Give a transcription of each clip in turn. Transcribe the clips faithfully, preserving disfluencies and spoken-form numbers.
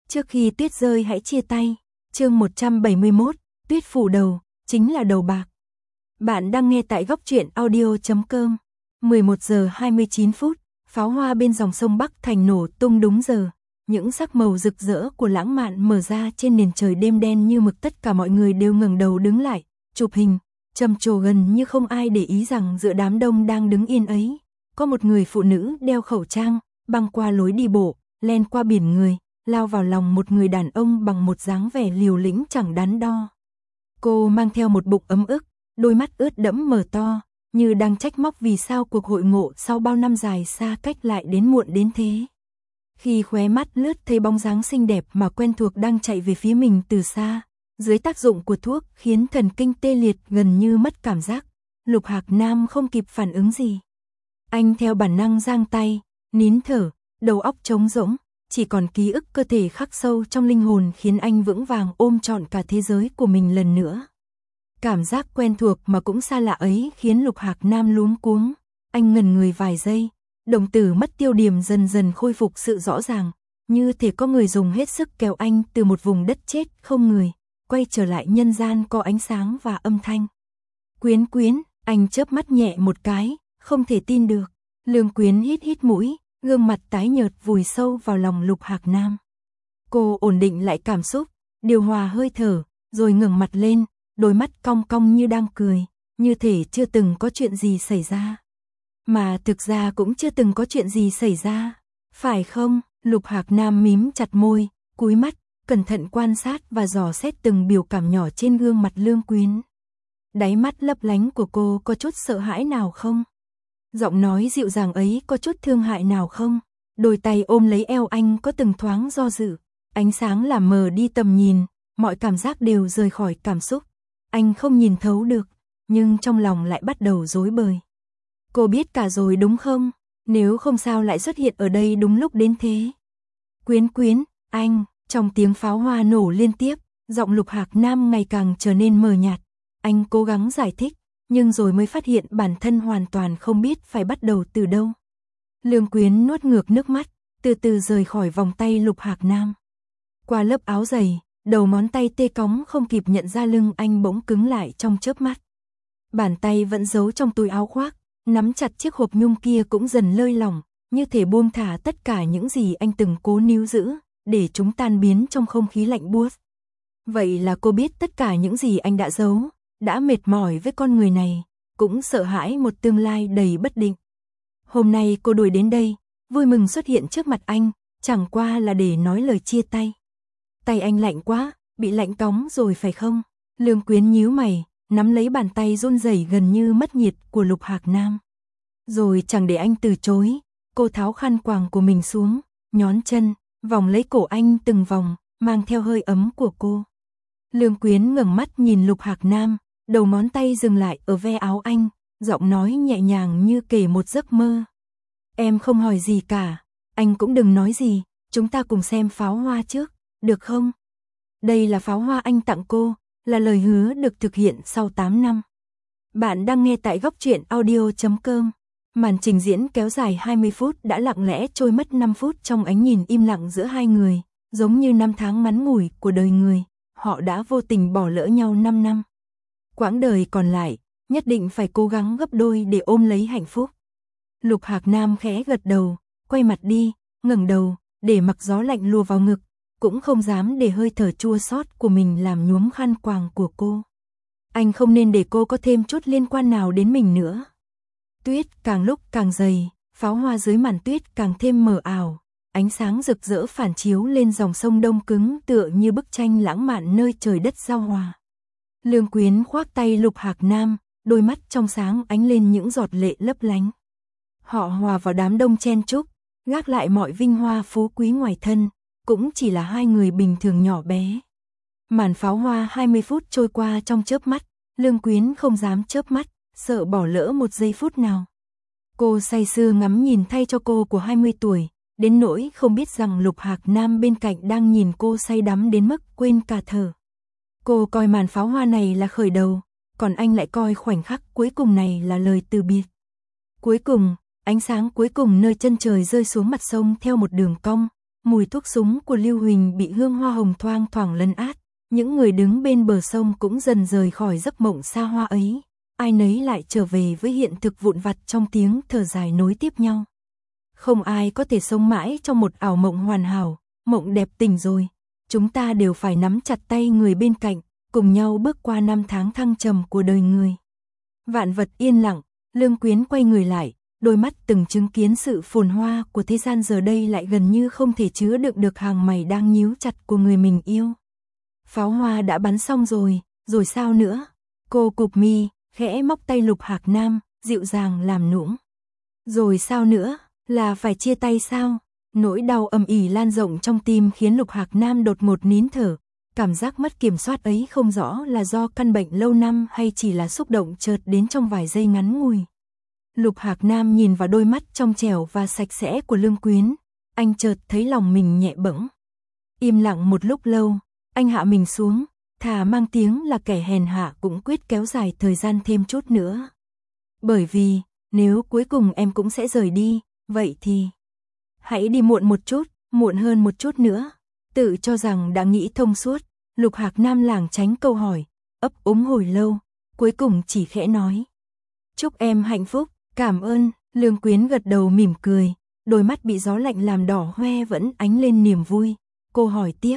Trước khi tuyết rơi hãy chia tay. Chương một trăm bảy mươi mốt, tuyết phủ đầu, chính là đầu bạc. Bạn đang nghe tại góc truyện audio chấm com. mười một giờ hai mươi chín phút, pháo hoa bên dòng sông Bắc Thành nổ tung đúng giờ. Những sắc màu rực rỡ của lãng mạn mở ra trên nền trời đêm đen như mực, tất cả mọi người đều ngẩng đầu đứng lại, chụp hình, trầm trồ gần như không ai để ý rằng giữa đám đông đang đứng yên ấy, có một người phụ nữ đeo khẩu trang, băng qua lối đi bộ, len qua biển người, lao vào lòng một người đàn ông bằng một dáng vẻ liều lĩnh chẳng đắn đo. Cô mang theo một bụng ấm ức, đôi mắt ướt đẫm mở to, như đang trách móc vì sao cuộc hội ngộ sau bao năm dài xa cách lại đến muộn đến thế. Khi khóe mắt lướt thấy bóng dáng xinh đẹp mà quen thuộc đang chạy về phía mình từ xa, dưới tác dụng của thuốc khiến thần kinh tê liệt gần như mất cảm giác, Lục Hạc Nam không kịp phản ứng gì. Anh theo bản năng giang tay, nín thở, đầu óc trống rỗng, chỉ còn ký ức cơ thể khắc sâu trong linh hồn khiến anh vững vàng ôm trọn cả thế giới của mình lần nữa. Cảm giác quen thuộc mà cũng xa lạ ấy khiến Lục Hạc Nam luống cuống, anh ngẩn người vài giây, đồng tử mất tiêu điểm dần dần khôi phục sự rõ ràng, như thể có người dùng hết sức kéo anh từ một vùng đất chết không người, quay trở lại nhân gian có ánh sáng và âm thanh. Quyến Quyến, anh chớp mắt nhẹ một cái, không thể tin được. Lương Quyến hít hít mũi, gương mặt tái nhợt vùi sâu vào lòng Lục Hạc Nam. Cô ổn định lại cảm xúc, điều hòa hơi thở, rồi ngẩng mặt lên, đôi mắt cong cong như đang cười, như thể chưa từng có chuyện gì xảy ra. Mà thực ra cũng chưa từng có chuyện gì xảy ra, phải không? Lục Hạc Nam mím chặt môi, cúi mắt, cẩn thận quan sát và dò xét từng biểu cảm nhỏ trên gương mặt Lương Quyến. Đáy mắt lấp lánh của cô có chút sợ hãi nào không? Giọng nói dịu dàng ấy có chút thương hại nào không? Đôi tay ôm lấy eo anh có từng thoáng do dự, ánh sáng làm mờ đi tầm nhìn, mọi cảm giác đều rời khỏi cảm xúc. Anh không nhìn thấu được, nhưng trong lòng lại bắt đầu rối bời. Cô biết cả rồi đúng không? Nếu không sao lại xuất hiện ở đây đúng lúc đến thế? Quyến Quyến, anh, trong tiếng pháo hoa nổ liên tiếp, giọng Lục Hạc Nam ngày càng trở nên mờ nhạt. Anh cố gắng giải thích, nhưng rồi mới phát hiện bản thân hoàn toàn không biết phải bắt đầu từ đâu. Lương Quyến nuốt ngược nước mắt, từ từ rời khỏi vòng tay Lục Hạc Nam. Qua lớp áo dày, đầu ngón tay tê cóng không kịp nhận ra lưng anh bỗng cứng lại trong chớp mắt. Bàn tay vẫn giấu trong túi áo khoác, nắm chặt chiếc hộp nhung kia cũng dần lơi lỏng, như thể buông thả tất cả những gì anh từng cố níu giữ, để chúng tan biến trong không khí lạnh buốt. Vậy là cô biết tất cả những gì anh đã giấu, đã mệt mỏi với con người này, cũng sợ hãi một tương lai đầy bất định. Hôm nay cô đuổi đến đây, vui mừng xuất hiện trước mặt anh, chẳng qua là để nói lời chia tay. Tay anh lạnh quá, bị lạnh cóng rồi phải không? Lương Quyến nhíu mày, nắm lấy bàn tay run rẩy gần như mất nhiệt của Lục Hạc Nam. Rồi chẳng để anh từ chối, cô tháo khăn quàng của mình xuống, nhón chân, vòng lấy cổ anh từng vòng, mang theo hơi ấm của cô. Lương Quyến ngẩng mắt nhìn Lục Hạc Nam, đầu ngón tay dừng lại ở ve áo anh, giọng nói nhẹ nhàng như kể một giấc mơ. Em không hỏi gì cả, anh cũng đừng nói gì, chúng ta cùng xem pháo hoa trước, được không? Đây là pháo hoa anh tặng cô, là lời hứa được thực hiện sau tám năm. Bạn đang nghe tại góc truyện audio chấm com. Màn trình diễn kéo dài hai mươi phút đã lặng lẽ trôi mất năm phút trong ánh nhìn im lặng giữa hai người, giống như năm tháng ngắn ngủi của đời người, họ đã vô tình bỏ lỡ nhau năm năm. Quãng đời còn lại, nhất định phải cố gắng gấp đôi để ôm lấy hạnh phúc. Lục Hạc Nam khẽ gật đầu, quay mặt đi, ngẩng đầu, để mặc gió lạnh lùa vào ngực, cũng không dám để hơi thở chua xót của mình làm nhuốm khăn quàng của cô. Anh không nên để cô có thêm chút liên quan nào đến mình nữa. Tuyết càng lúc càng dày, pháo hoa dưới màn tuyết càng thêm mờ ảo, ánh sáng rực rỡ phản chiếu lên dòng sông đông cứng tựa như bức tranh lãng mạn nơi trời đất giao hòa. Lương Quyến khoác tay Lục Hạc Nam, đôi mắt trong sáng ánh lên những giọt lệ lấp lánh. Họ hòa vào đám đông chen chúc, gác lại mọi vinh hoa phú quý ngoài thân, cũng chỉ là hai người bình thường nhỏ bé. Màn pháo hoa hai mươi phút trôi qua trong chớp mắt, Lương Quyến không dám chớp mắt, sợ bỏ lỡ một giây phút nào. Cô say sưa ngắm nhìn thay cho cô của hai mươi tuổi, đến nỗi không biết rằng Lục Hạc Nam bên cạnh đang nhìn cô say đắm đến mức quên cả thở. Cô coi màn pháo hoa này là khởi đầu, còn anh lại coi khoảnh khắc cuối cùng này là lời từ biệt. Cuối cùng, ánh sáng cuối cùng nơi chân trời rơi xuống mặt sông theo một đường cong, mùi thuốc súng của Lưu Huỳnh bị hương hoa hồng thoang thoảng lấn át, những người đứng bên bờ sông cũng dần rời khỏi giấc mộng xa hoa ấy, ai nấy lại trở về với hiện thực vụn vặt trong tiếng thở dài nối tiếp nhau. Không ai có thể sống mãi trong một ảo mộng hoàn hảo, mộng đẹp tỉnh rồi, chúng ta đều phải nắm chặt tay người bên cạnh, cùng nhau bước qua năm tháng thăng trầm của đời người. Vạn vật yên lặng, Lương Quyến quay người lại, đôi mắt từng chứng kiến sự phồn hoa của thế gian giờ đây lại gần như không thể chứa đựng được hàng mày đang nhíu chặt của người mình yêu. Pháo hoa đã bắn xong rồi, rồi sao nữa? Cô cụp mi, khẽ móc tay Lục Hạc Nam, dịu dàng làm nũng. Rồi sao nữa, là phải chia tay sao? Nỗi đau ầm ỉ lan rộng trong tim khiến Lục Hạc Nam đột ngột nín thở. Cảm giác mất kiểm soát ấy không rõ là do căn bệnh lâu năm hay chỉ là xúc động chợt đến trong vài giây ngắn ngủi. Lục Hạc Nam nhìn vào đôi mắt trong trẻo và sạch sẽ của Lương Quyến, anh chợt thấy lòng mình nhẹ bẫng. Im lặng một lúc lâu, anh hạ mình xuống, thà mang tiếng là kẻ hèn hạ cũng quyết kéo dài thời gian thêm chút nữa. Bởi vì, nếu cuối cùng em cũng sẽ rời đi, vậy thì hãy đi muộn một chút, muộn hơn một chút nữa. Tự cho rằng đã nghĩ thông suốt, Lục Hạc Nam lảng tránh câu hỏi, ấp úng hồi lâu, cuối cùng chỉ khẽ nói. Chúc em hạnh phúc, cảm ơn. Lương Quyến gật đầu mỉm cười, đôi mắt bị gió lạnh làm đỏ hoe vẫn ánh lên niềm vui. Cô hỏi tiếp.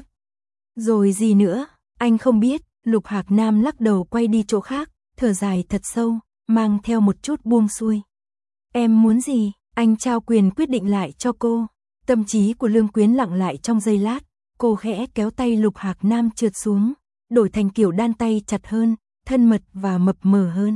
Rồi gì nữa, anh không biết. Lục Hạc Nam lắc đầu quay đi chỗ khác, thở dài thật sâu, mang theo một chút buông xuôi. Em muốn gì, anh trao quyền quyết định lại cho cô. Tâm trí của Lương Quyến lặng lại trong giây lát, cô khẽ kéo tay Lục Hạc Nam trượt xuống, đổi thành kiểu đan tay chặt hơn, thân mật và mập mờ hơn.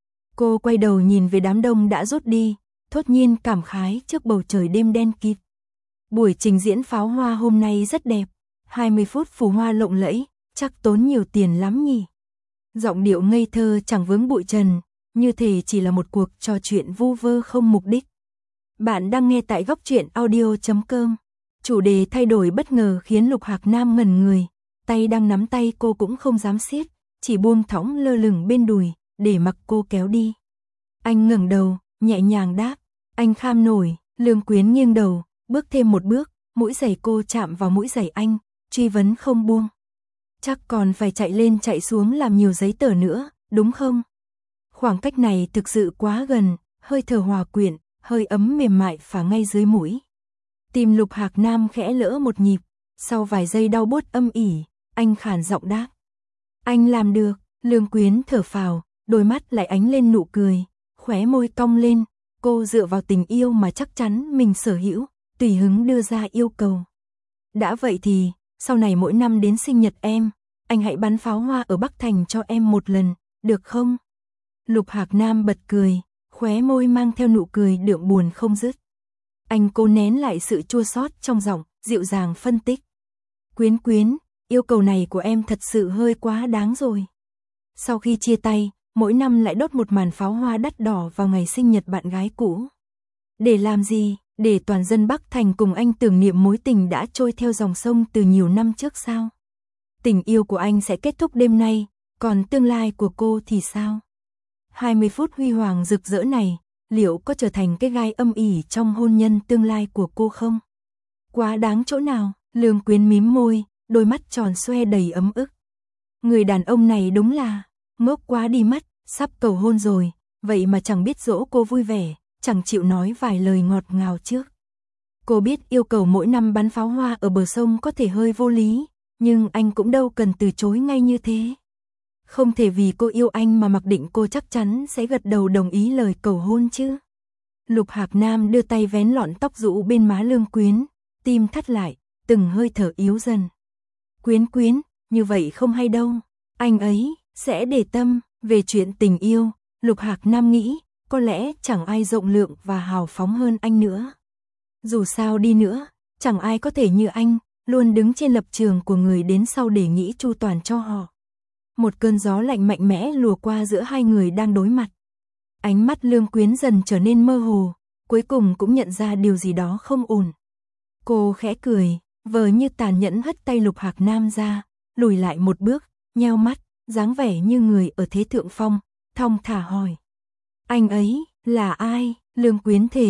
Cô quay đầu nhìn về đám đông đã rút đi, thốt nhiên cảm khái trước bầu trời đêm đen kịt. Buổi trình diễn pháo hoa hôm nay rất đẹp, hai mươi phút phù hoa lộng lẫy, chắc tốn nhiều tiền lắm nhỉ. Giọng điệu ngây thơ chẳng vướng bụi trần, như thể chỉ là một cuộc trò chuyện vu vơ không mục đích. Bạn đang nghe tại góc truyện audio chấm com. Chủ đề thay đổi bất ngờ khiến Lục Hạc Nam ngẩn người, tay đang nắm tay cô cũng không dám siết, chỉ buông thõng lơ lửng bên đùi, để mặc cô kéo đi. Anh ngẩng đầu, nhẹ nhàng đáp, anh kham nổi. Lương Quyến nghiêng đầu, bước thêm một bước, mũi giày cô chạm vào mũi giày anh, truy vấn không buông. Chắc còn phải chạy lên chạy xuống làm nhiều giấy tờ nữa, đúng không? Khoảng cách này thực sự quá gần, hơi thở hòa quyện, hơi ấm mềm mại phả ngay dưới mũi. Tim Lục Hạc Nam khẽ lỡ một nhịp, sau vài giây đau buốt âm ỉ, anh khàn giọng đáp. Anh làm được. Lương Quyến thở phào, đôi mắt lại ánh lên nụ cười, khóe môi cong lên, cô dựa vào tình yêu mà chắc chắn mình sở hữu, tùy hứng đưa ra yêu cầu. Đã vậy thì, sau này mỗi năm đến sinh nhật em, anh hãy bắn pháo hoa ở Bắc Thành cho em một lần, được không? Lục Hạc Nam bật cười, khóe môi mang theo nụ cười đượm buồn không dứt. Anh cố nén lại sự chua xót trong giọng, dịu dàng phân tích. Quyến Quyến, yêu cầu này của em thật sự hơi quá đáng rồi. Sau khi chia tay, mỗi năm lại đốt một màn pháo hoa đắt đỏ vào ngày sinh nhật bạn gái cũ. Để làm gì? Để toàn dân Bắc Thành cùng anh tưởng niệm mối tình đã trôi theo dòng sông từ nhiều năm trước sao? Tình yêu của anh sẽ kết thúc đêm nay, còn tương lai của cô thì sao? hai mươi phút huy hoàng rực rỡ này, liệu có trở thành cái gai âm ỉ trong hôn nhân tương lai của cô không? Quá đáng chỗ nào? Lương Quyến mím môi, đôi mắt tròn xoe đầy ấm ức. Người đàn ông này đúng là ngốc quá đi mất, sắp cầu hôn rồi, vậy mà chẳng biết dỗ cô vui vẻ, chẳng chịu nói vài lời ngọt ngào trước. Cô biết yêu cầu mỗi năm bắn pháo hoa ở bờ sông có thể hơi vô lý, nhưng anh cũng đâu cần từ chối ngay như thế. Không thể vì cô yêu anh mà mặc định cô chắc chắn sẽ gật đầu đồng ý lời cầu hôn chứ. Lục Hạc Nam đưa tay vén lọn tóc rũ bên má Lương Quyến, tim thắt lại, từng hơi thở yếu dần. Quyến Quyến, như vậy không hay đâu, anh ấy sẽ để tâm. Về chuyện tình yêu, Lục Hạc Nam nghĩ, có lẽ chẳng ai rộng lượng và hào phóng hơn anh nữa. Dù sao đi nữa, chẳng ai có thể như anh, luôn đứng trên lập trường của người đến sau để nghĩ chu toàn cho họ. Một cơn gió lạnh mạnh mẽ lùa qua giữa hai người đang đối mặt. Ánh mắt Lương Quyến dần trở nên mơ hồ, cuối cùng cũng nhận ra điều gì đó không ổn. Cô khẽ cười, vờ như tàn nhẫn hất tay Lục Hạc Nam ra, lùi lại một bước, nheo mắt, dáng vẻ như người ở thế thượng phong, thong thả hỏi. Anh ấy, là ai? Lương Quyến thề,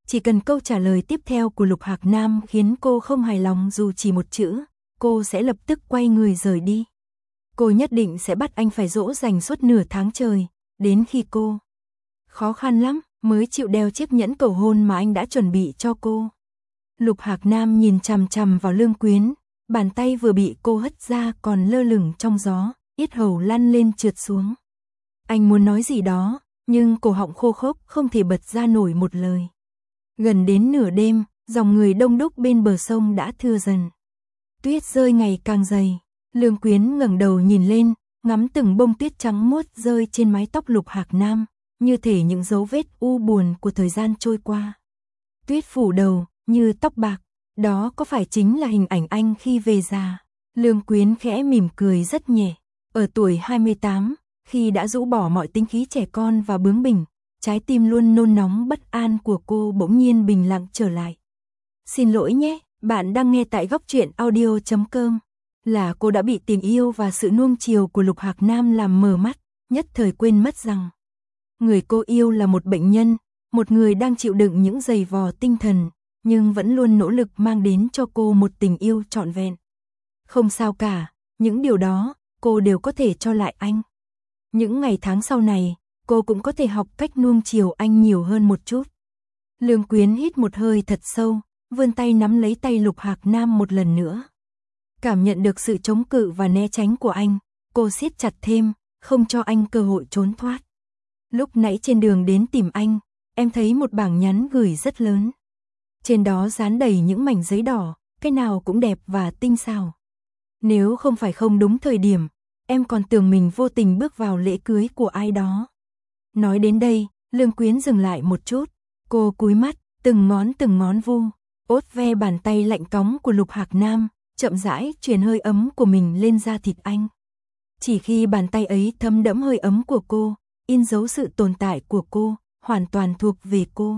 Chỉ cần câu trả lời tiếp theo của Lục Hạc Nam khiến cô không hài lòng dù chỉ một chữ, cô sẽ lập tức quay người rời đi. Cô nhất định sẽ bắt anh phải dỗ dành suốt nửa tháng trời, đến khi cô khó khăn lắm mới chịu đeo chiếc nhẫn cầu hôn mà anh đã chuẩn bị cho cô. Lục Hạc Nam nhìn chằm chằm vào Lương Quyến, bàn tay vừa bị cô hất ra còn lơ lửng trong gió, yết hầu lăn lên trượt xuống. Anh muốn nói gì đó, nhưng cổ họng khô khốc không thể bật ra nổi một lời. Gần đến nửa đêm, dòng người đông đúc bên bờ sông đã thưa dần. Tuyết rơi ngày càng dày, Lương Quyến ngẩng đầu nhìn lên, ngắm từng bông tuyết trắng muốt rơi trên mái tóc Lục Hạc Nam, như thể những dấu vết u buồn của thời gian trôi qua. Tuyết phủ đầu, như tóc bạc, đó có phải chính là hình ảnh anh khi về già? Lương Quyến khẽ mỉm cười rất nhẹ. Ở tuổi hai mươi tám, khi đã rũ bỏ mọi tính khí trẻ con và bướng bỉnh, trái tim luôn nôn nóng bất an của cô bỗng nhiên bình lặng trở lại. Xin lỗi nhé, bạn đang nghe tại góc truyện audio chấm com. Là cô đã bị tình yêu và sự nuông chiều của Lục Hạc Nam làm mờ mắt, nhất thời quên mất rằng người cô yêu là một bệnh nhân, một người đang chịu đựng những giày vò tinh thần, nhưng vẫn luôn nỗ lực mang đến cho cô một tình yêu trọn vẹn. Không sao cả, những điều đó, cô đều có thể cho lại anh. Những ngày tháng sau này, cô cũng có thể học cách nuông chiều anh nhiều hơn một chút. Lương Quyến hít một hơi thật sâu, vươn tay nắm lấy tay Lục Hạc Nam một lần nữa. Cảm nhận được sự chống cự và né tránh của anh, cô siết chặt thêm, không cho anh cơ hội trốn thoát. Lúc nãy trên đường đến tìm anh, em thấy một bảng nhắn gửi rất lớn. Trên đó dán đầy những mảnh giấy đỏ, cái nào cũng đẹp và tinh xảo. Nếu không phải không đúng thời điểm, em còn tưởng mình vô tình bước vào lễ cưới của ai đó. Nói đến đây, Lương Quyến dừng lại một chút, cô cúi mắt, từng ngón từng ngón vu, ốt ve bàn tay lạnh cóng của Lục Hạc Nam, chậm rãi truyền hơi ấm của mình lên da thịt anh. Chỉ khi bàn tay ấy thấm đẫm hơi ấm của cô, in dấu sự tồn tại của cô, hoàn toàn thuộc về cô.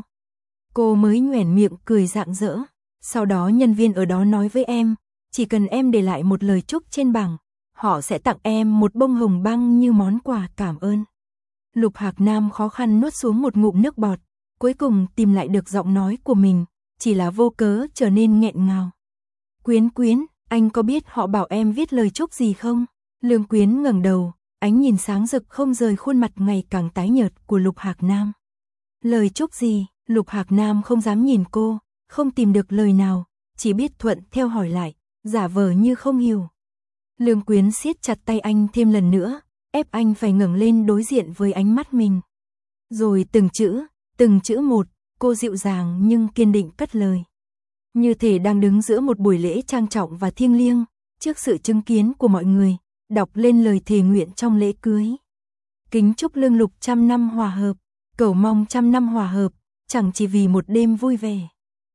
Cô mới nhoẻn miệng cười rạng rỡ. Sau đó nhân viên ở đó nói với em, chỉ cần em để lại một lời chúc trên bảng, họ sẽ tặng em một bông hồng băng như món quà cảm ơn. Lục Hạc Nam khó khăn nuốt xuống một ngụm nước bọt, cuối cùng tìm lại được giọng nói của mình, chỉ là vô cớ trở nên nghẹn ngào. Quyến Quyến, anh có biết họ bảo em viết lời chúc gì không? Lương Quyến ngẩng đầu, ánh nhìn sáng rực không rời khuôn mặt ngày càng tái nhợt của Lục Hạc Nam. Lời chúc gì? Lục Hạc Nam không dám nhìn cô, không tìm được lời nào, chỉ biết thuận theo hỏi lại, giả vờ như không hiểu. Lương Quyến siết chặt tay anh thêm lần nữa, ép anh phải ngẩng lên đối diện với ánh mắt mình. Rồi từng chữ, từng chữ một, cô dịu dàng nhưng kiên định cất lời. Như thể đang đứng giữa một buổi lễ trang trọng và thiêng liêng, trước sự chứng kiến của mọi người, đọc lên lời thề nguyện trong lễ cưới. Kính chúc Lương Lục trăm năm hòa hợp, cầu mong trăm năm hòa hợp, chẳng chỉ vì một đêm vui vẻ.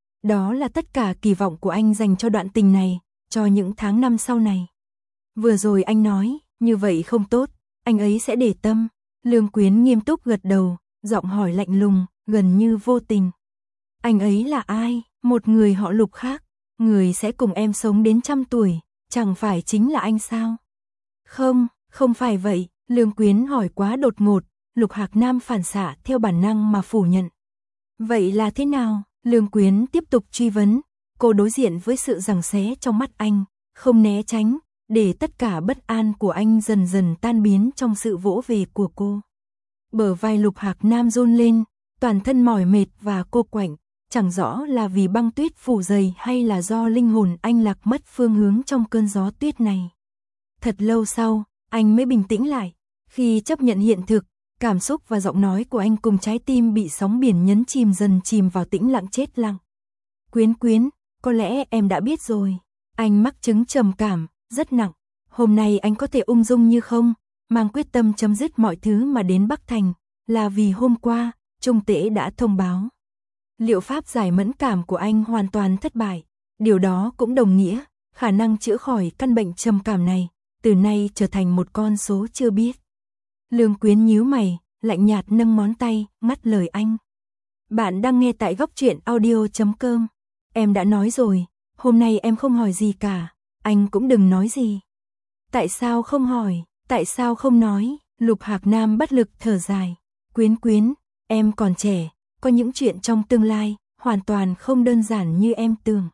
Đó là tất cả kỳ vọng của anh dành cho đoạn tình này, cho những tháng năm sau này. Vừa rồi anh nói, như vậy không tốt, anh ấy sẽ để tâm. Lương Quyến nghiêm túc gật đầu, giọng hỏi lạnh lùng, gần như vô tình. Anh ấy là ai? Một người họ Lục khác, người sẽ cùng em sống đến trăm tuổi, chẳng phải chính là anh sao? Không, không phải vậy, Lương Quyến hỏi quá đột ngột, Lục Hạc Nam phản xạ theo bản năng mà phủ nhận. Vậy là thế nào? Lương Quyến tiếp tục truy vấn, cô đối diện với sự giằng xé trong mắt anh, không né tránh, để tất cả bất an của anh dần dần tan biến trong sự vỗ về của cô. Bờ vai Lục Hạc Nam run lên, toàn thân mỏi mệt và cô quạnh, chẳng rõ là vì băng tuyết phủ dày hay là do linh hồn anh lạc mất phương hướng trong cơn gió tuyết này. Thật lâu sau, anh mới bình tĩnh lại, khi chấp nhận hiện thực, cảm xúc và giọng nói của anh cùng trái tim bị sóng biển nhấn chìm dần chìm vào tĩnh lặng chết lặng. Quyến Quyến, có lẽ em đã biết rồi. Anh mắc chứng trầm cảm, rất nặng. Hôm nay anh có thể ung dung như không, mang quyết tâm chấm dứt mọi thứ mà đến Bắc Thành, là vì hôm qua, Trung Tễ đã thông báo. Liệu pháp giải mẫn cảm của anh hoàn toàn thất bại. Điều đó cũng đồng nghĩa, khả năng chữa khỏi căn bệnh trầm cảm này, từ nay trở thành một con số chưa biết. Lương Quyến nhíu mày, lạnh nhạt nâng ngón tay, ngắt lời anh. Bạn đang nghe tại góc truyện audio chấm com. Em đã nói rồi, hôm nay em không hỏi gì cả, anh cũng đừng nói gì. Tại sao không hỏi, tại sao không nói? Lục Hạc Nam bất lực thở dài. Quyến Quyến, em còn trẻ, có những chuyện trong tương lai, hoàn toàn không đơn giản như em tưởng.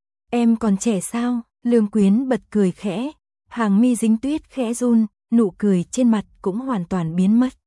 Em còn trẻ sao? Lương Quyến bật cười khẽ, hàng mi dính tuyết khẽ run, nụ cười trên mặt cũng hoàn toàn biến mất.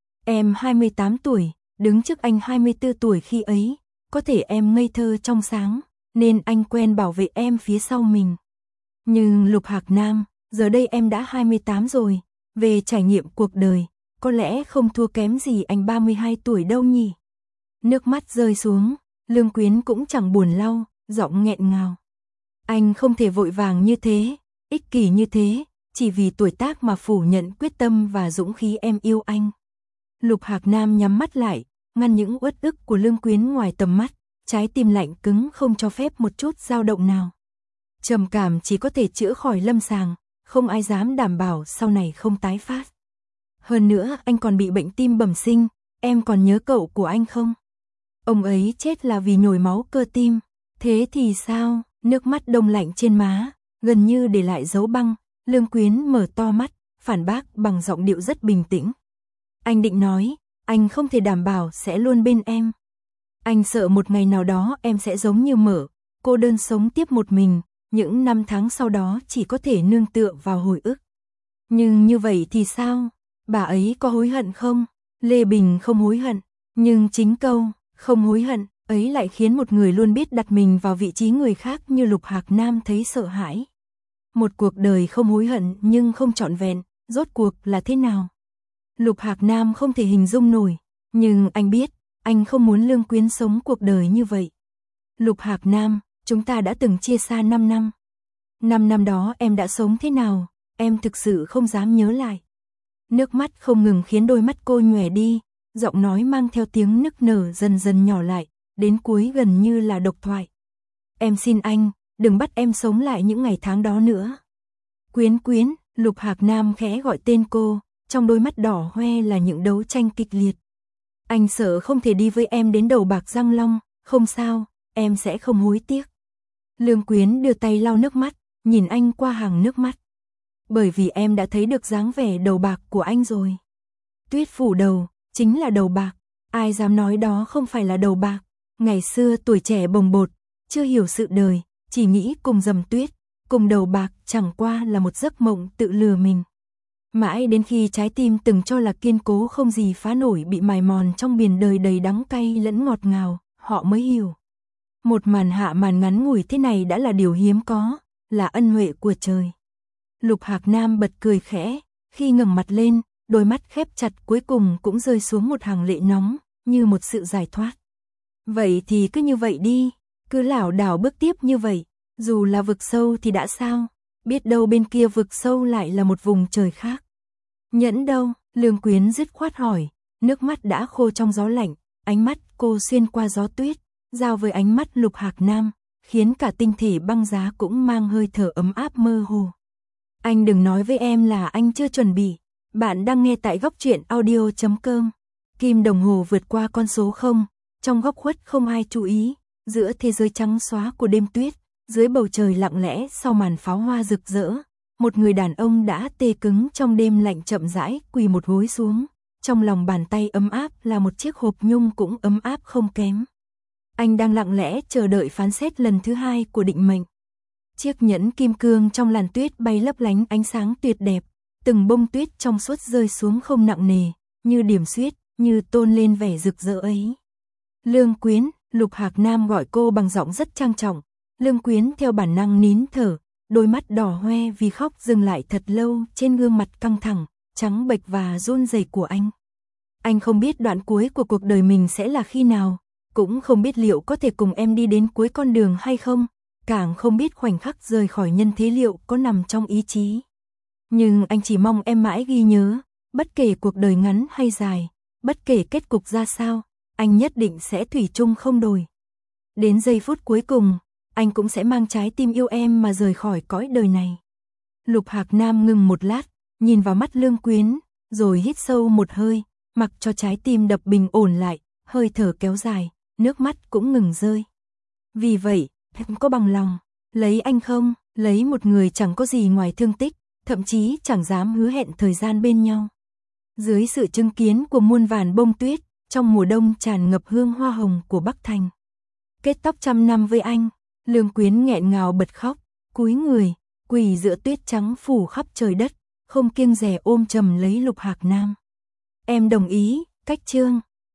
Em hai mươi tám tuổi, đứng trước anh hai mươi tư tuổi khi ấy, có thể em ngây thơ trong sáng, nên anh quen bảo vệ em phía sau mình. Nhưng Lục Hạc Nam, giờ đây em đã hai mươi tám rồi, về trải nghiệm cuộc đời, có lẽ không thua kém gì anh ba mươi hai tuổi đâu nhỉ. Nước mắt rơi xuống, Lương Quyến cũng chẳng buồn lau, giọng nghẹn ngào. Anh không thể vội vàng như thế, ích kỷ như thế, chỉ vì tuổi tác mà phủ nhận quyết tâm và dũng khí em yêu anh. Lục Hạc Nam nhắm mắt lại, ngăn những uất ức của Lương Quyến ngoài tầm mắt, trái tim lạnh cứng không cho phép một chút dao động nào. Trầm cảm chỉ có thể chữa khỏi lâm sàng, không ai dám đảm bảo sau này không tái phát. Hơn nữa anh còn bị bệnh tim bẩm sinh, em còn nhớ cậu của anh không? Ông ấy chết là vì nhồi máu cơ tim, thế thì sao? Nước mắt đông lạnh trên má, gần như để lại dấu băng, Lương Quyến mở to mắt, phản bác bằng giọng điệu rất bình tĩnh. Anh định nói, anh không thể đảm bảo sẽ luôn bên em. Anh sợ một ngày nào đó em sẽ giống như Mở, cô đơn sống tiếp một mình, những năm tháng sau đó chỉ có thể nương tựa vào hồi ức. Nhưng như vậy thì sao? Bà ấy có hối hận không? Lê Bình không hối hận, nhưng chính câu không hối hận ấy lại khiến một người luôn biết đặt mình vào vị trí người khác như Lục Hạc Nam thấy sợ hãi. Một cuộc đời không hối hận nhưng không trọn vẹn, rốt cuộc là thế nào? Lục Hạc Nam không thể hình dung nổi, nhưng anh biết, anh không muốn Lương Quyến sống cuộc đời như vậy. Lục Hạc Nam, chúng ta đã từng chia xa năm năm. năm năm đó em đã sống thế nào, em thực sự không dám nhớ lại. Nước mắt không ngừng khiến đôi mắt cô nhòe đi, giọng nói mang theo tiếng nức nở dần dần nhỏ lại, đến cuối gần như là độc thoại. Em xin anh, đừng bắt em sống lại những ngày tháng đó nữa. Quyến Quyến, Lục Hạc Nam khẽ gọi tên cô, trong đôi mắt đỏ hoe là những đấu tranh kịch liệt. Anh sợ không thể đi với em đến đầu bạc răng long, không sao, em sẽ không hối tiếc. Lương Quyến đưa tay lau nước mắt, nhìn anh qua hàng nước mắt. Bởi vì em đã thấy được dáng vẻ đầu bạc của anh rồi. Tuyết phủ đầu, chính là đầu bạc, ai dám nói đó không phải là đầu bạc. Ngày xưa tuổi trẻ bồng bột, chưa hiểu sự đời, chỉ nghĩ cùng dầm tuyết, cùng đầu bạc chẳng qua là một giấc mộng tự lừa mình. Mãi đến khi trái tim từng cho là kiên cố không gì phá nổi bị mài mòn trong biển đời đầy đắng cay lẫn ngọt ngào, họ mới hiểu. Một màn hạ màn ngắn ngủi thế này đã là điều hiếm có, là ân huệ của trời. Lục Hạc Nam bật cười khẽ, khi ngẩng mặt lên, đôi mắt khép chặt cuối cùng cũng rơi xuống một hàng lệ nóng, như một sự giải thoát. Vậy thì cứ như vậy đi, cứ lảo đảo bước tiếp như vậy, dù là vực sâu thì đã sao, biết đâu bên kia vực sâu lại là một vùng trời khác. Nhẫn đâu? Lương Quyến dứt khoát hỏi, nước mắt đã khô trong gió lạnh, ánh mắt cô xuyên qua gió tuyết, giao với ánh mắt Lục Hạc Nam, khiến cả tinh thể băng giá cũng mang hơi thở ấm áp mơ hồ. Anh đừng nói với em là anh chưa chuẩn bị. Bạn đang nghe tại góc truyện audio chấm com. Kim đồng hồ vượt qua con số không, trong góc khuất không ai chú ý, giữa thế giới trắng xóa của đêm tuyết, dưới bầu trời lặng lẽ sau màn pháo hoa rực rỡ, một người đàn ông đã tê cứng trong đêm lạnh chậm rãi quỳ một gối xuống, trong lòng bàn tay ấm áp là một chiếc hộp nhung cũng ấm áp không kém. Anh đang lặng lẽ chờ đợi phán xét lần thứ hai của định mệnh. Chiếc nhẫn kim cương trong làn tuyết bay lấp lánh ánh sáng tuyệt đẹp, từng bông tuyết trong suốt rơi xuống không nặng nề, như điểm xuyết, như tôn lên vẻ rực rỡ ấy. Lương Quyến, Lục Hạc Nam gọi cô bằng giọng rất trang trọng. Lương Quyến theo bản năng nín thở, đôi mắt đỏ hoe vì khóc dừng lại thật lâu trên gương mặt căng thẳng, trắng bệch và run rẩy của anh. Anh không biết đoạn cuối của cuộc đời mình sẽ là khi nào, cũng không biết liệu có thể cùng em đi đến cuối con đường hay không, càng không biết khoảnh khắc rời khỏi nhân thế liệu có nằm trong ý chí. Nhưng anh chỉ mong em mãi ghi nhớ, bất kể cuộc đời ngắn hay dài, bất kể kết cục ra sao, anh nhất định sẽ thủy chung không đổi. Đến giây phút cuối cùng, anh cũng sẽ mang trái tim yêu em mà rời khỏi cõi đời này. Lục Hạc Nam ngừng một lát, nhìn vào mắt Lương Quyến, rồi hít sâu một hơi, mặc cho trái tim đập bình ổn lại, hơi thở kéo dài, nước mắt cũng ngừng rơi. Vì vậy, em có bằng lòng lấy anh không? Lấy một người chẳng có gì ngoài thương tích, thậm chí chẳng dám hứa hẹn thời gian bên nhau. Dưới sự chứng kiến của muôn vàn bông tuyết, trong mùa đông tràn ngập hương hoa hồng của Bắc Thành. kết tóc trăm năm với anh. Lương Quyến nghẹn ngào bật khóc, cúi người, quỳ giữa tuyết trắng phủ khắp trời đất, không kiêng dè ôm chầm lấy Lục Hạc Nam. Em đồng ý, cách chương.